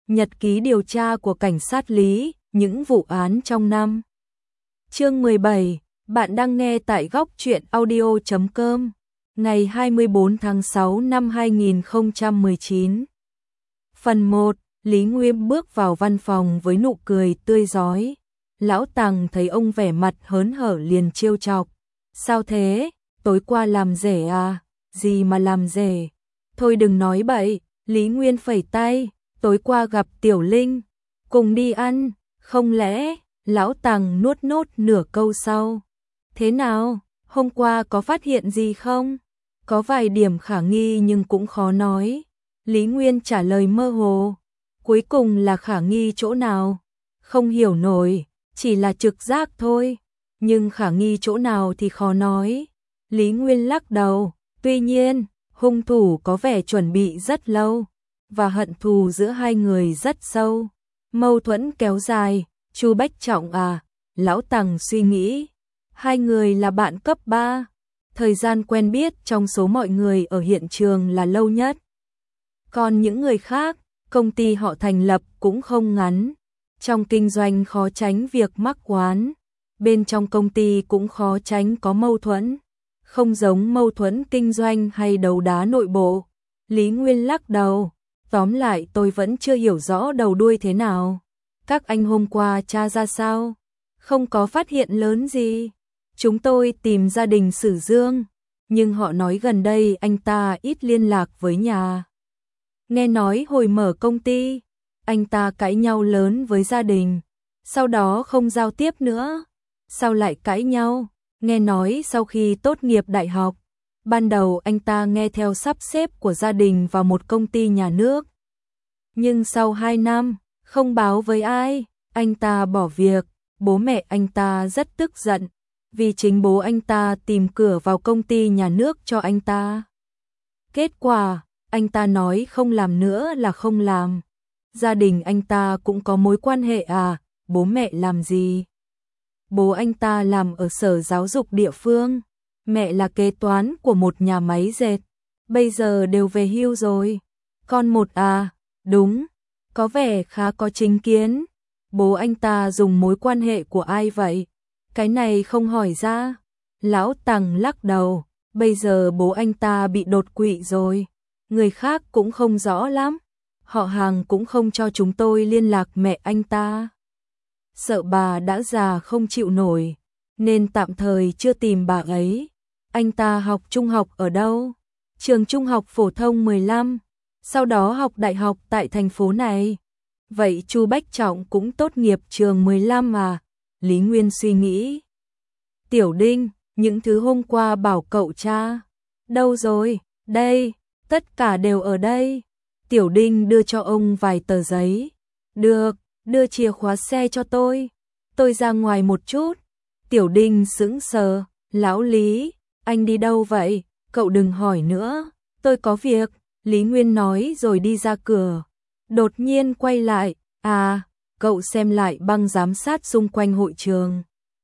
Nhật ký điều tra của cảnh sát Lý, những vụ án trong năm. Chương 17, bạn đang nghe tại góc truyện audio.com, ngày 24 tháng 6 năm 2019. Phần 1, Lý Nguyên bước vào văn phòng với nụ cười tươi rói. Lão Tằng thấy ông vẻ mặt hớn hở liền trêu chọc. Sao thế, tối qua làm rể à? Gì mà làm rể? Thôi đừng nói bậy, Lý Nguyên phẩy tay. Tối qua gặp Tiểu Linh, cùng đi ăn, không lẽ? Lão Tằng nuốt nốt nửa câu sau. Thế nào, hôm qua có phát hiện gì không? Có vài điểm khả nghi nhưng cũng khó nói. Lý Nguyên trả lời mơ hồ. Cuối cùng là khả nghi chỗ nào? Không hiểu nổi, chỉ là trực giác thôi. Nhưng khả nghi chỗ nào thì khó nói. Lý Nguyên lắc đầu. Tuy nhiên, hung thủ có vẻ chuẩn bị rất lâu. Và hận thù giữa hai người rất sâu. Mâu thuẫn kéo dài. Chu Bách Trọng à? Lão Tằng suy nghĩ. Hai người là bạn cấp 3. Thời gian quen biết trong số mọi người ở hiện trường là lâu nhất. Còn những người khác, công ty họ thành lập cũng không ngắn. Trong kinh doanh khó tránh việc mắc oán. Bên trong công ty cũng khó tránh có mâu thuẫn. Không giống mâu thuẫn kinh doanh hay đấu đá nội bộ. Lý Nguyên lắc đầu. Tóm lại tôi vẫn chưa hiểu rõ đầu đuôi thế nào. Các anh hôm qua tra ra sao? Không có phát hiện lớn gì. Chúng tôi tìm gia đình Sử Dương, nhưng họ nói gần đây anh ta ít liên lạc với nhà. Nghe nói hồi mở công ty, anh ta cãi nhau lớn với gia đình, sau đó không giao tiếp nữa. Sao lại cãi nhau? Nghe nói sau khi tốt nghiệp đại học, ban đầu anh ta nghe theo sắp xếp của gia đình vào một công ty nhà nước. Nhưng sau 2 năm, không báo với ai, anh ta bỏ việc. Bố mẹ anh ta rất tức giận, vì chính bố anh ta tìm cửa vào công ty nhà nước cho anh ta. Kết quả, anh ta nói không làm nữa là không làm. Gia đình anh ta cũng có mối quan hệ à? Bố mẹ làm gì? Bố anh ta làm ở sở giáo dục địa phương, mẹ là kế toán của một nhà máy dệt, bây giờ đều về hưu rồi. Con một à? Đúng, có vẻ khá có chính kiến. Bố anh ta dùng mối quan hệ của ai vậy? Cái này không hỏi ra. Lão Tằng lắc đầu. Bây giờ bố anh ta bị đột quỵ rồi. Người khác cũng không rõ lắm. Họ hàng cũng không cho chúng tôi liên lạc mẹ anh ta. Sợ bà đã già không chịu nổi, nên tạm thời chưa tìm bà ấy. Anh ta học trung học ở đâu? Trường trung học phổ thông 15. Sau đó học đại học tại thành phố này. Vậy Chu Bách Trọng cũng tốt nghiệp trường 15 à? Lý Nguyên suy nghĩ. Tiểu Đinh, những thứ hôm qua bảo cậu tra. Đâu rồi? Đây, tất cả đều ở đây. Tiểu Đinh đưa cho ông vài tờ giấy. Được, đưa chìa khóa xe cho tôi. Tôi ra ngoài một chút. Tiểu Đinh sững sờ. Lão Lý, anh đi đâu vậy? Cậu đừng hỏi nữa. Tôi có việc. Lý Nguyên nói rồi đi ra cửa. Đột nhiên quay lại, à, cậu xem lại băng giám sát xung quanh hội trường.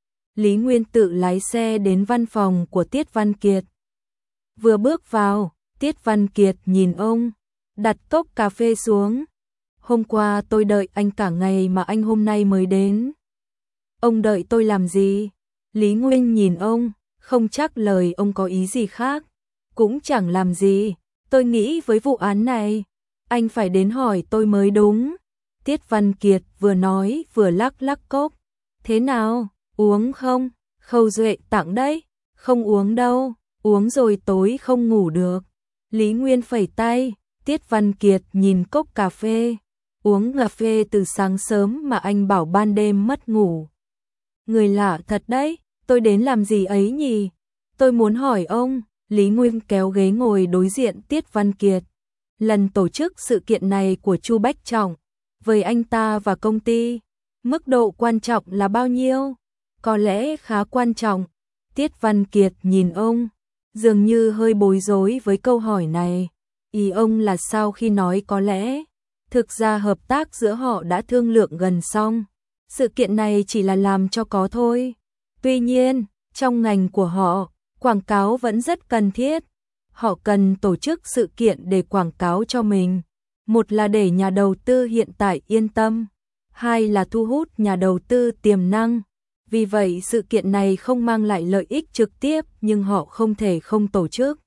Lý Nguyên tự lái xe đến văn phòng của Tiết Văn Kiệt. Vừa bước vào, Tiết Văn Kiệt nhìn ông, đặt cốc cà phê xuống. Hôm qua tôi đợi anh cả ngày mà anh hôm nay mới đến. Ông đợi tôi làm gì? Lý Nguyên nhìn ông, không chắc lời ông có ý gì khác. Cũng chẳng làm gì, tôi nghĩ với vụ án này. Anh phải đến hỏi tôi mới đúng. Tiết Văn Kiệt vừa nói vừa lắc lắc cốc. Thế nào, uống không? Khâu Duệ tặng đấy. Không uống đâu, uống rồi tối không ngủ được. Lý Nguyên phẩy tay. Tiết Văn Kiệt nhìn cốc cà phê. Uống cà phê từ sáng sớm mà anh bảo ban đêm mất ngủ. Người lạ thật đấy, tôi đến làm gì ấy nhỉ? Tôi muốn hỏi ông. Lý Nguyên kéo ghế ngồi đối diện Tiết Văn Kiệt. Lần tổ chức sự kiện này của Chu Bách Trọng, với anh ta và công ty, mức độ quan trọng là bao nhiêu? Có lẽ khá quan trọng. Tiết Văn Kiệt nhìn ông, dường như hơi bối rối với câu hỏi này. Ý ông là sao khi nói có lẽ? Thực ra hợp tác giữa họ đã thương lượng gần xong. Sự kiện này chỉ là làm cho có thôi. Tuy nhiên, trong ngành của họ, quảng cáo vẫn rất cần thiết. Họ cần tổ chức sự kiện để quảng cáo cho mình. Một là để nhà đầu tư hiện tại yên tâm, hai là thu hút nhà đầu tư tiềm năng. Vì vậy sự kiện này không mang lại lợi ích trực tiếp nhưng họ không thể không tổ chức.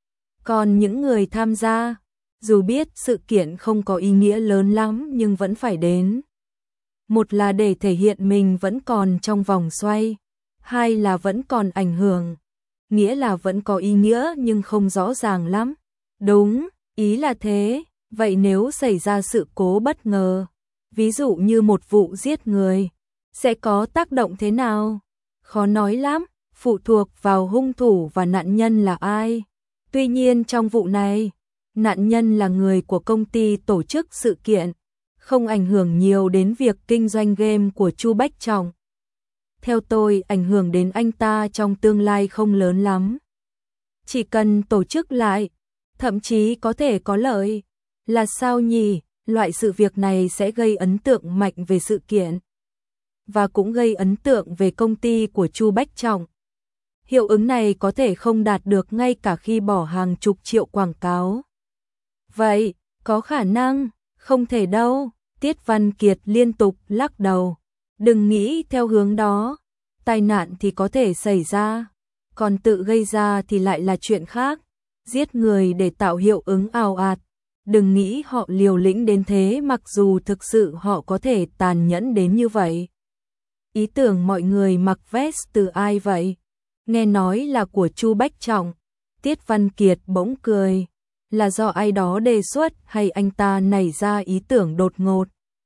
Còn những người tham gia, dù biết sự kiện không có ý nghĩa lớn lắm nhưng vẫn phải đến. Một là để thể hiện mình vẫn còn trong vòng xoay, hai là vẫn còn ảnh hưởng, nghĩa là vẫn có ý nghĩa nhưng không rõ ràng lắm. Đúng, ý là thế. Vậy nếu xảy ra sự cố bất ngờ, ví dụ như một vụ giết người, sẽ có tác động thế nào? Khó nói lắm, phụ thuộc vào hung thủ và nạn nhân là ai. Tuy nhiên trong vụ này, nạn nhân là người của công ty tổ chức sự kiện, không ảnh hưởng nhiều đến việc kinh doanh game của Chu Bách Trọng. Theo tôi, ảnh hưởng đến anh ta trong tương lai không lớn lắm. Chỉ cần tổ chức lại, thậm chí có thể có lợi. Là sao nhỉ? Loại sự việc này sẽ gây ấn tượng mạnh về sự kiện và cũng gây ấn tượng về công ty của Chu Bách Trọng. Hiệu ứng này có thể không đạt được ngay cả khi bỏ hàng chục triệu quảng cáo. Vậy, có khả năng, không thể đâu. Tiết Văn Kiệt liên tục lắc đầu. Đừng nghĩ theo hướng đó, tai nạn thì có thể xảy ra, còn tự gây ra thì lại là chuyện khác. Giết người để tạo hiệu ứng ào ạt. Đừng nghĩ họ liều lĩnh đến thế mặc dù thực sự họ có thể tàn nhẫn đến như vậy. Ý tưởng mọi người mặc vest từ ai vậy? Nghe nói là của Chu Bách Trọng. Tiết Văn Kiệt bỗng cười. Là do ai đó đề xuất hay anh ta nảy ra ý tưởng đột ngột?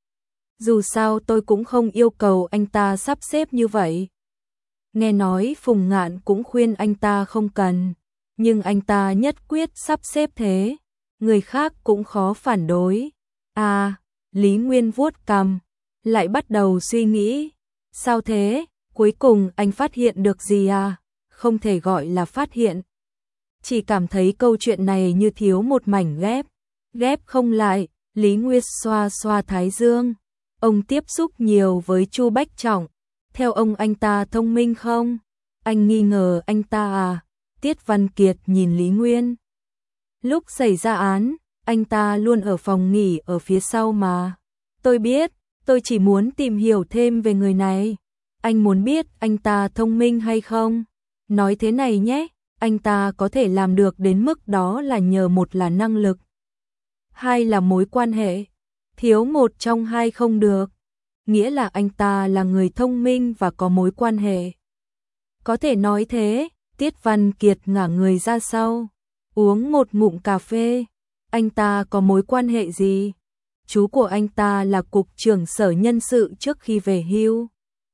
Dù sao tôi cũng không yêu cầu anh ta sắp xếp như vậy. Nghe nói Phùng Ngạn cũng khuyên anh ta không cần, nhưng anh ta nhất quyết sắp xếp thế. Người khác cũng khó phản đối. À, Lý Nguyên vuốt cằm, lại bắt đầu suy nghĩ. Sao thế? Cuối cùng anh phát hiện được gì à? Không thể gọi là phát hiện. Chỉ cảm thấy câu chuyện này như thiếu một mảnh ghép. Ghép không lại. Lý Nguyên xoa xoa thái dương. Ông tiếp xúc nhiều với Chu Bách Trọng. Theo ông anh ta thông minh không? Anh nghi ngờ anh ta à? Tiết Văn Kiệt nhìn Lý Nguyên. Lúc xảy ra án, anh ta luôn ở phòng nghỉ ở phía sau mà. Tôi biết, tôi chỉ muốn tìm hiểu thêm về người này. Anh muốn biết anh ta thông minh hay không? Nói thế này nhé, anh ta có thể làm được đến mức đó là nhờ một là năng lực, hai là mối quan hệ. Thiếu một trong hai không được. Nghĩa là anh ta là người thông minh và có mối quan hệ. Có thể nói thế. Tiết Văn Kiệt ngả người ra sau, uống một ngụm cà phê. Anh ta có mối quan hệ gì? Chú của anh ta là cục trưởng sở nhân sự trước khi về hưu.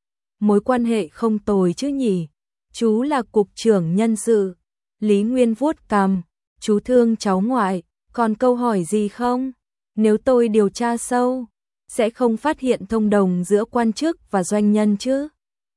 Mối quan hệ không tồi chứ nhỉ? Chú là cục trưởng nhân sự. Lý Nguyên vuốt cằm. Chú thương cháu ngoại. Còn câu hỏi gì không? Nếu tôi điều tra sâu, sẽ không phát hiện thông đồng giữa quan chức và doanh nhân chứ?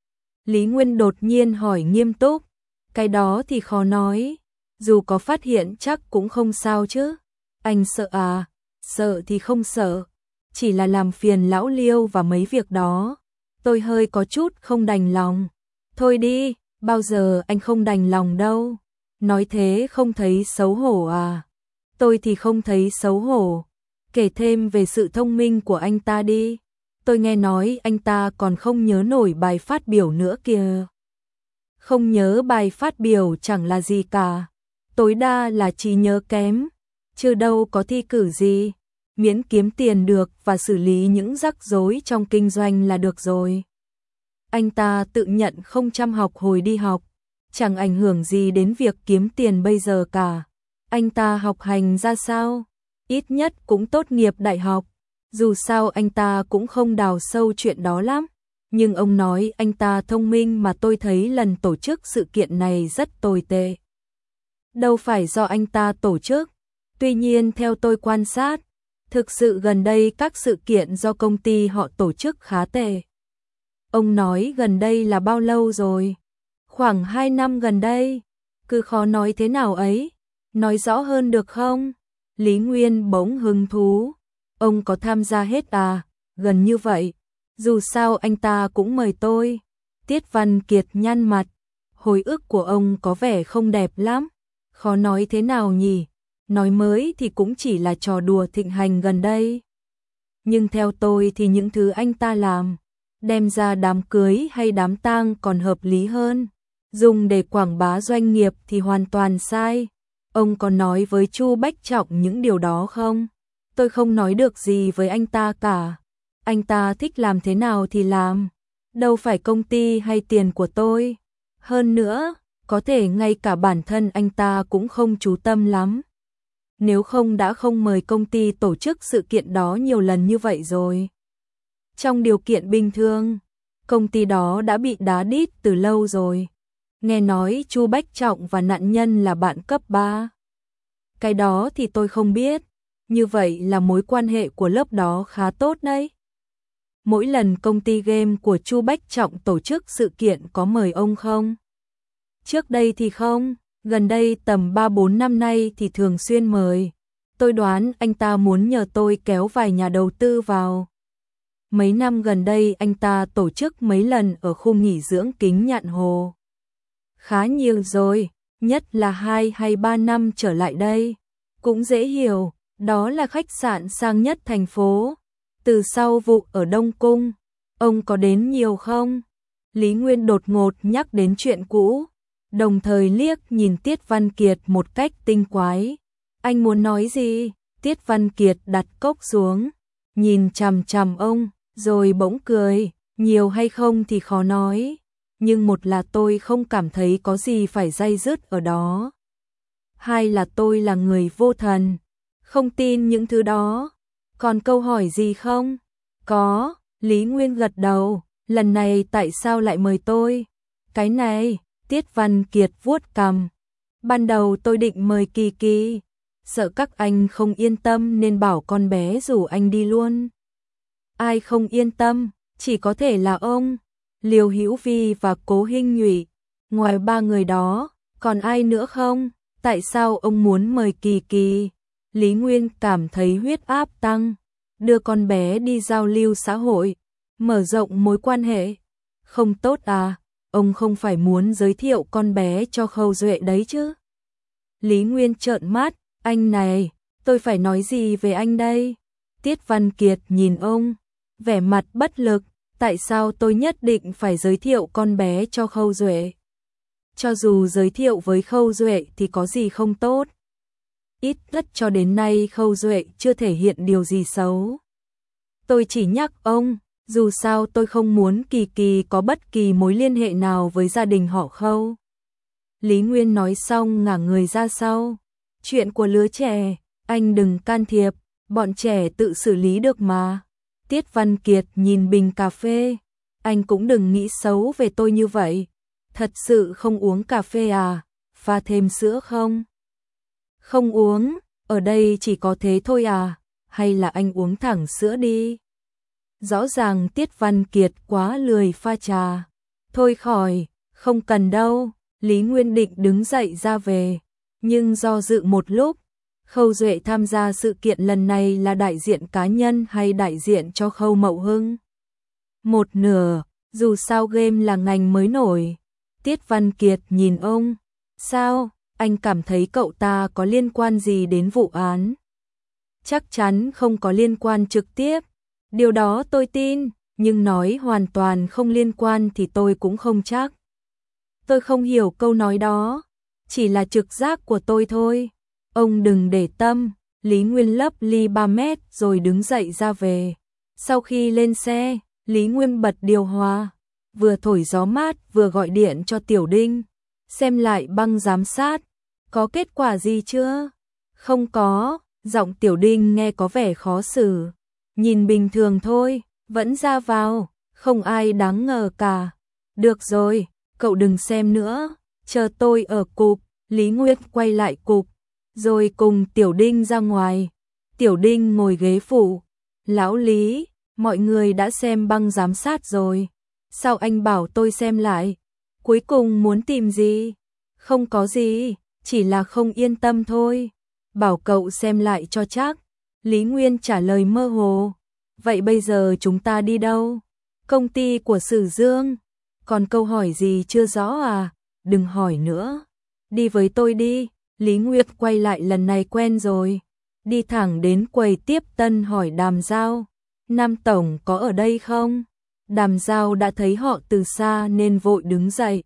Lý Nguyên đột nhiên hỏi nghiêm túc. Cái đó thì khó nói. Dù có phát hiện chắc cũng không sao chứ. Anh sợ à? Sợ thì không sợ. Chỉ là làm phiền lão Liêu và mấy việc đó. Tôi hơi có chút không đành lòng. Thôi đi, bao giờ anh không đành lòng đâu. Nói thế không thấy xấu hổ à? Tôi thì không thấy xấu hổ. Kể thêm về sự thông minh của anh ta đi. Tôi nghe nói anh ta còn không nhớ nổi bài phát biểu nữa kìa. Không nhớ bài phát biểu chẳng là gì cả. Tối đa là trí nhớ kém. Chứ đâu có thi cử gì. Miễn kiếm tiền được và xử lý những rắc rối trong kinh doanh là được rồi. Anh ta tự nhận không chăm học hồi đi học. Chẳng ảnh hưởng gì đến việc kiếm tiền bây giờ cả. Anh ta học hành ra sao? Ít nhất cũng tốt nghiệp đại học. Dù sao anh ta cũng không đào sâu chuyện đó lắm. Nhưng ông nói anh ta thông minh mà tôi thấy lần tổ chức sự kiện này rất tồi tệ. Đâu phải do anh ta tổ chức. Tuy nhiên theo tôi quan sát, thực sự gần đây các sự kiện do công ty họ tổ chức khá tệ. Ông nói gần đây là bao lâu rồi? Khoảng 2 năm gần đây. Cứ khó nói thế nào ấy. Nói rõ hơn được không? Lý Nguyên bỗng hứng thú. Ông có tham gia hết à? Gần như vậy. Dù sao anh ta cũng mời tôi. Tiết Văn Kiệt nhăn mặt. Hồi ức của ông có vẻ không đẹp lắm. Khó nói thế nào nhỉ? nói mới thì cũng chỉ là trò đùa thịnh hành gần đây. Nhưng theo tôi thì những thứ anh ta làm, đem ra đám cưới hay đám tang còn hợp lý hơn. Dùng để quảng bá doanh nghiệp thì hoàn toàn sai. Ông có nói với Chu Bách Trọng những điều đó không? Tôi không nói được gì với anh ta cả. Anh ta thích làm thế nào thì làm. Đâu phải công ty hay tiền của tôi. Hơn nữa, có thể ngay cả bản thân anh ta cũng không chú tâm lắm. Nếu không đã không mời công ty tổ chức sự kiện đó nhiều lần như vậy rồi. Trong điều kiện bình thường, công ty đó đã bị đá đít từ lâu rồi. Nghe nói Chu Bách Trọng và nạn nhân là bạn cấp 3. Cái đó thì tôi không biết. Như vậy là mối quan hệ của lớp đó khá tốt đấy. Mỗi lần công ty game của Chu Bách Trọng tổ chức sự kiện có mời ông không? Trước đây thì không, gần đây tầm 3-4 năm nay thì thường xuyên mời. Tôi đoán anh ta muốn nhờ tôi kéo vài nhà đầu tư vào. Mấy năm gần đây anh ta tổ chức mấy lần ở khu nghỉ dưỡng Kính Nhạn Hồ. Khá nhiều rồi, nhất là 2 hay 3 năm trở lại đây. Cũng dễ hiểu, đó là khách sạn sang nhất thành phố. Từ sau vụ ở Đông Cung, ông có đến nhiều không? Lý Nguyên đột ngột nhắc đến chuyện cũ, đồng thời liếc nhìn Tiết Văn Kiệt một cách tinh quái. Anh muốn nói gì? Tiết Văn Kiệt đặt cốc xuống, nhìn chằm chằm ông, rồi bỗng cười. Nhiều hay không thì khó nói, nhưng một là tôi không cảm thấy có gì phải day dứt ở đó. Hai là tôi là người vô thần, không tin những thứ đó. Còn câu hỏi gì không? Có, Lý Nguyên gật đầu. Lần này tại sao lại mời tôi? Cái này, Tiết Văn Kiệt vuốt cằm. Ban đầu tôi định mời Kỳ Kỳ, sợ các anh không yên tâm nên bảo con bé rủ anh đi luôn. Ai không yên tâm, chỉ có thể là ông, Liêu Hữu Vi và Cố Hinh Nhụy. Ngoài ba người đó, còn ai nữa không? Tại sao ông muốn mời Kỳ Kỳ? Lý Nguyên cảm thấy huyết áp tăng, đưa con bé đi giao lưu xã hội, mở rộng mối quan hệ. Không tốt à, ông không phải muốn giới thiệu con bé cho Khâu Duệ đấy chứ? Lý Nguyên trợn mắt, anh này, tôi phải nói gì về anh đây? Tiết Văn Kiệt nhìn ông, vẻ mặt bất lực, tại sao tôi nhất định phải giới thiệu con bé cho Khâu Duệ? Cho dù giới thiệu với Khâu Duệ thì có gì không tốt? Ít nhất cho đến nay Khâu Duệ chưa thể hiện điều gì xấu. Tôi chỉ nhắc ông, dù sao tôi không muốn Kỳ Kỳ có bất kỳ mối liên hệ nào với gia đình họ Khâu. Lý Nguyên nói xong ngả người ra sau. Chuyện của lứa trẻ, anh đừng can thiệp, bọn trẻ tự xử lý được mà. Tiết Văn Kiệt nhìn bình cà phê, anh cũng đừng nghĩ xấu về tôi như vậy. Thật sự không uống cà phê à, pha thêm sữa không? Không uống, ở đây chỉ có thế thôi à, hay là anh uống thẳng sữa đi? Rõ ràng Tiết Văn Kiệt quá lười pha trà. Thôi khỏi, không cần đâu. Lý Nguyên định đứng dậy ra về, nhưng do dự một lúc. Khâu Duệ tham gia sự kiện lần này là đại diện cá nhân hay đại diện cho Khâu Mậu Hưng? Một nửa, dù sao game là ngành mới nổi. Tiết Văn Kiệt nhìn ông, sao, anh cảm thấy cậu ta có liên quan gì đến vụ án? Chắc chắn không có liên quan trực tiếp, điều đó tôi tin, nhưng nói hoàn toàn không liên quan thì tôi cũng không chắc. Tôi không hiểu câu nói đó, chỉ là trực giác của tôi thôi. Ông đừng để tâm. Lý Nguyên lấp ly 3 mét rồi đứng dậy ra về. Sau khi lên xe, Lý Nguyên bật điều hòa, vừa thổi gió mát vừa gọi điện cho Tiểu Đinh, xem lại băng giám sát. Có kết quả gì chưa? Không có, giọng Tiểu Đinh nghe có vẻ khó xử. Nhìn bình thường thôi, vẫn ra vào, không ai đáng ngờ cả. Được rồi, cậu đừng xem nữa, chờ tôi ở cục. Lý Nguyên quay lại cục, rồi cùng Tiểu Đinh ra ngoài. Tiểu Đinh ngồi ghế phụ. Lão Lý, mọi người đã xem băng giám sát rồi. Sao anh bảo tôi xem lại? Cuối cùng muốn tìm gì? Không có gì, chỉ là không yên tâm thôi. Bảo cậu xem lại cho chắc. Lý Nguyên trả lời mơ hồ. Vậy bây giờ chúng ta đi đâu? Công ty của Sử Dương. Còn câu hỏi gì chưa rõ à? Đừng hỏi nữa. Đi với tôi đi. Lý Nguyệt quay lại lần này quen rồi, đi thẳng đến quầy tiếp tân hỏi Đàm Giao, Nam Tổng có ở đây không? Đàm Giao đã thấy họ từ xa nên vội đứng dậy.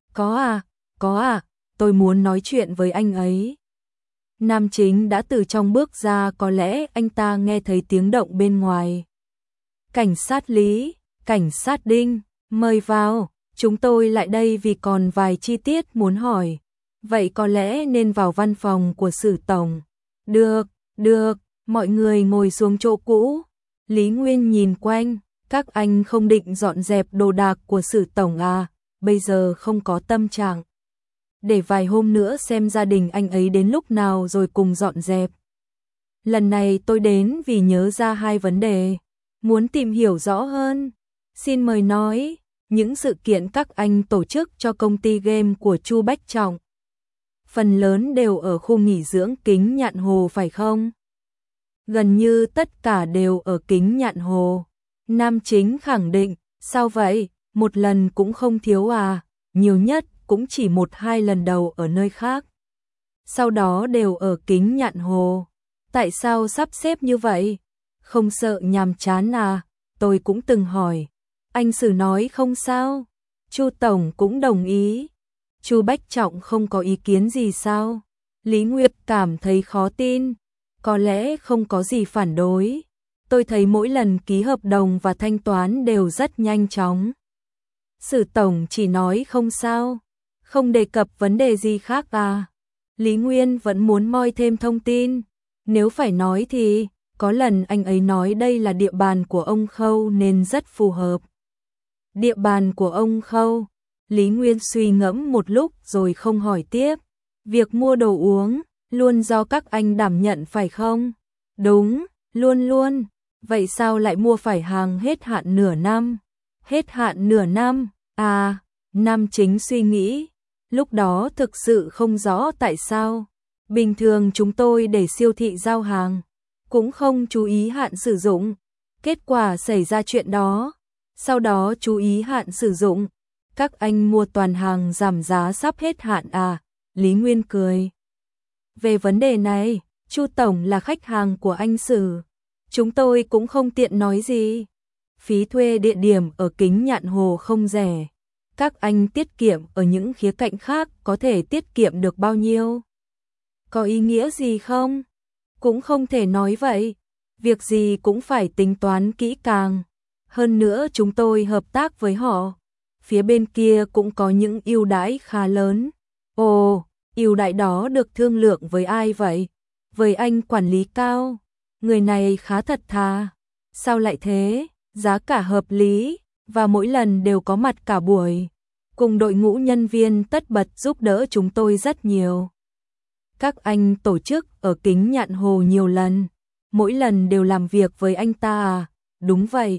Có à, tôi muốn nói chuyện với anh ấy. Nam Chính đã từ trong bước ra, có lẽ anh ta nghe thấy tiếng động bên ngoài. Cảnh sát Lý, cảnh sát Đinh, mời vào, chúng tôi lại đây vì còn vài chi tiết muốn hỏi. Vậy có lẽ nên vào văn phòng của Sử Tổng. Được, mọi người ngồi xuống chỗ cũ. Lý Nguyên nhìn quanh, các anh không định dọn dẹp đồ đạc của Sử Tổng à, bây giờ không có tâm trạng. Để vài hôm nữa xem gia đình anh ấy đến lúc nào rồi cùng dọn dẹp. Lần này tôi đến vì nhớ ra hai vấn đề, muốn tìm hiểu rõ hơn. Xin mời nói, những sự kiện các anh tổ chức cho công ty game của Chu Bách Trọng, phần lớn đều ở khu nghỉ dưỡng Kính Nhạn Hồ phải không? Gần như tất cả đều ở Kính Nhạn Hồ. Nam Chính khẳng định, sao vậy, một lần cũng không thiếu à, nhiều nhất cũng chỉ 1-2 lần đầu ở nơi khác. Sau đó đều ở Kính Nhạn Hồ. Tại sao sắp xếp như vậy? Không sợ nhàm chán à? Tôi cũng từng hỏi. Anh Sử nói không sao. Chu Tổng cũng đồng ý. Chu Bách Trọng không có ý kiến gì sao? Lý Nguyệt cảm thấy khó tin. Có lẽ không có gì phản đối. Tôi thấy mỗi lần ký hợp đồng và thanh toán đều rất nhanh chóng. Sử Tổng chỉ nói không sao, không đề cập vấn đề gì khác à? Lý Nguyên vẫn muốn moi thêm thông tin. Nếu phải nói thì, có lần anh ấy nói đây là địa bàn của ông Khâu nên rất phù hợp. Địa bàn của ông Khâu. Lý Nguyên suy ngẫm một lúc rồi không hỏi tiếp. Việc mua đồ uống, luôn do các anh đảm nhận phải không? Đúng, luôn. Vậy sao lại mua phải hàng hết hạn nửa năm? Hết hạn nửa năm, à, Nam Chính suy nghĩ. Lúc đó thực sự không rõ tại sao. Bình thường chúng tôi để siêu thị giao hàng, cũng không chú ý hạn sử dụng. Kết quả xảy ra chuyện đó. Sau đó chú ý hạn sử dụng. Các anh mua toàn hàng giảm giá sắp hết hạn à? Lý Nguyên cười. Về vấn đề này, Chu Tổng là khách hàng của anh Sử. Chúng tôi cũng không tiện nói gì. Phí thuê địa điểm ở Kính Nhạn Hồ không rẻ. Các anh tiết kiệm ở những khía cạnh khác có thể tiết kiệm được bao nhiêu? Có ý nghĩa gì không? Cũng không thể nói vậy. Việc gì cũng phải tính toán kỹ càng. Hơn nữa chúng tôi hợp tác với họ. Phía bên kia cũng có những ưu đãi khá lớn. Ồ, ưu đãi đó được thương lượng với ai vậy? Với anh quản lý cao. Người này khá thật thà. Sao lại thế? Giá cả hợp lý, và mỗi lần đều có mặt cả buổi. Cùng đội ngũ nhân viên tất bật giúp đỡ chúng tôi rất nhiều. Các anh tổ chức ở Kính Nhạn Hồ nhiều lần. Mỗi lần đều làm việc với anh ta à? Đúng vậy.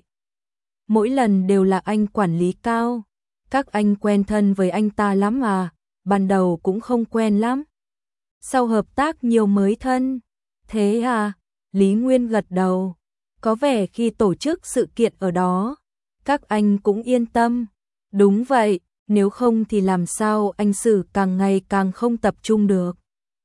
Mỗi lần đều là anh quản lý cao. Các anh quen thân với anh ta lắm à? Ban đầu cũng không quen lắm. Sau hợp tác nhiều mới thân. Thế à? Lý Nguyên gật đầu. Có vẻ khi tổ chức sự kiện ở đó, các anh cũng yên tâm. Đúng vậy, nếu không thì làm sao anh Sử càng ngày càng không tập trung được.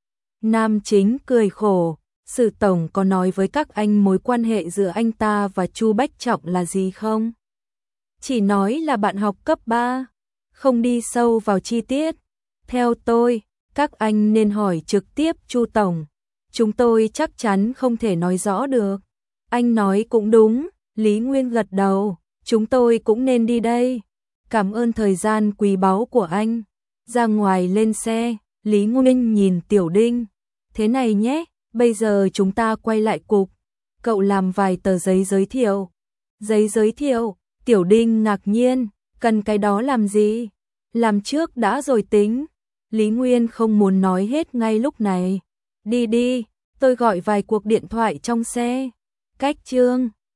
Nam Chính cười khổ. Sử Tổng có nói với các anh mối quan hệ giữa anh ta và Chu Bách Trọng là gì không? Chỉ nói là bạn học cấp 3, không đi sâu vào chi tiết. Theo tôi, các anh nên hỏi trực tiếp Chu Tổng. Chúng tôi chắc chắn không thể nói rõ được. Anh nói cũng đúng, Lý Nguyên gật đầu, chúng tôi cũng nên đi đây. Cảm ơn thời gian quý báu của anh. Ra ngoài lên xe, Lý Nguyên nhìn Tiểu Đinh. Thế này nhé, bây giờ chúng ta quay lại cục. Cậu làm vài tờ giấy giới thiệu. Giấy giới thiệu, Tiểu Đinh ngạc nhiên, cần cái đó làm gì? Làm trước đã rồi tính. Lý Nguyên không muốn nói hết ngay lúc này. Đi, tôi gọi vài cuộc điện thoại trong xe. Cách chương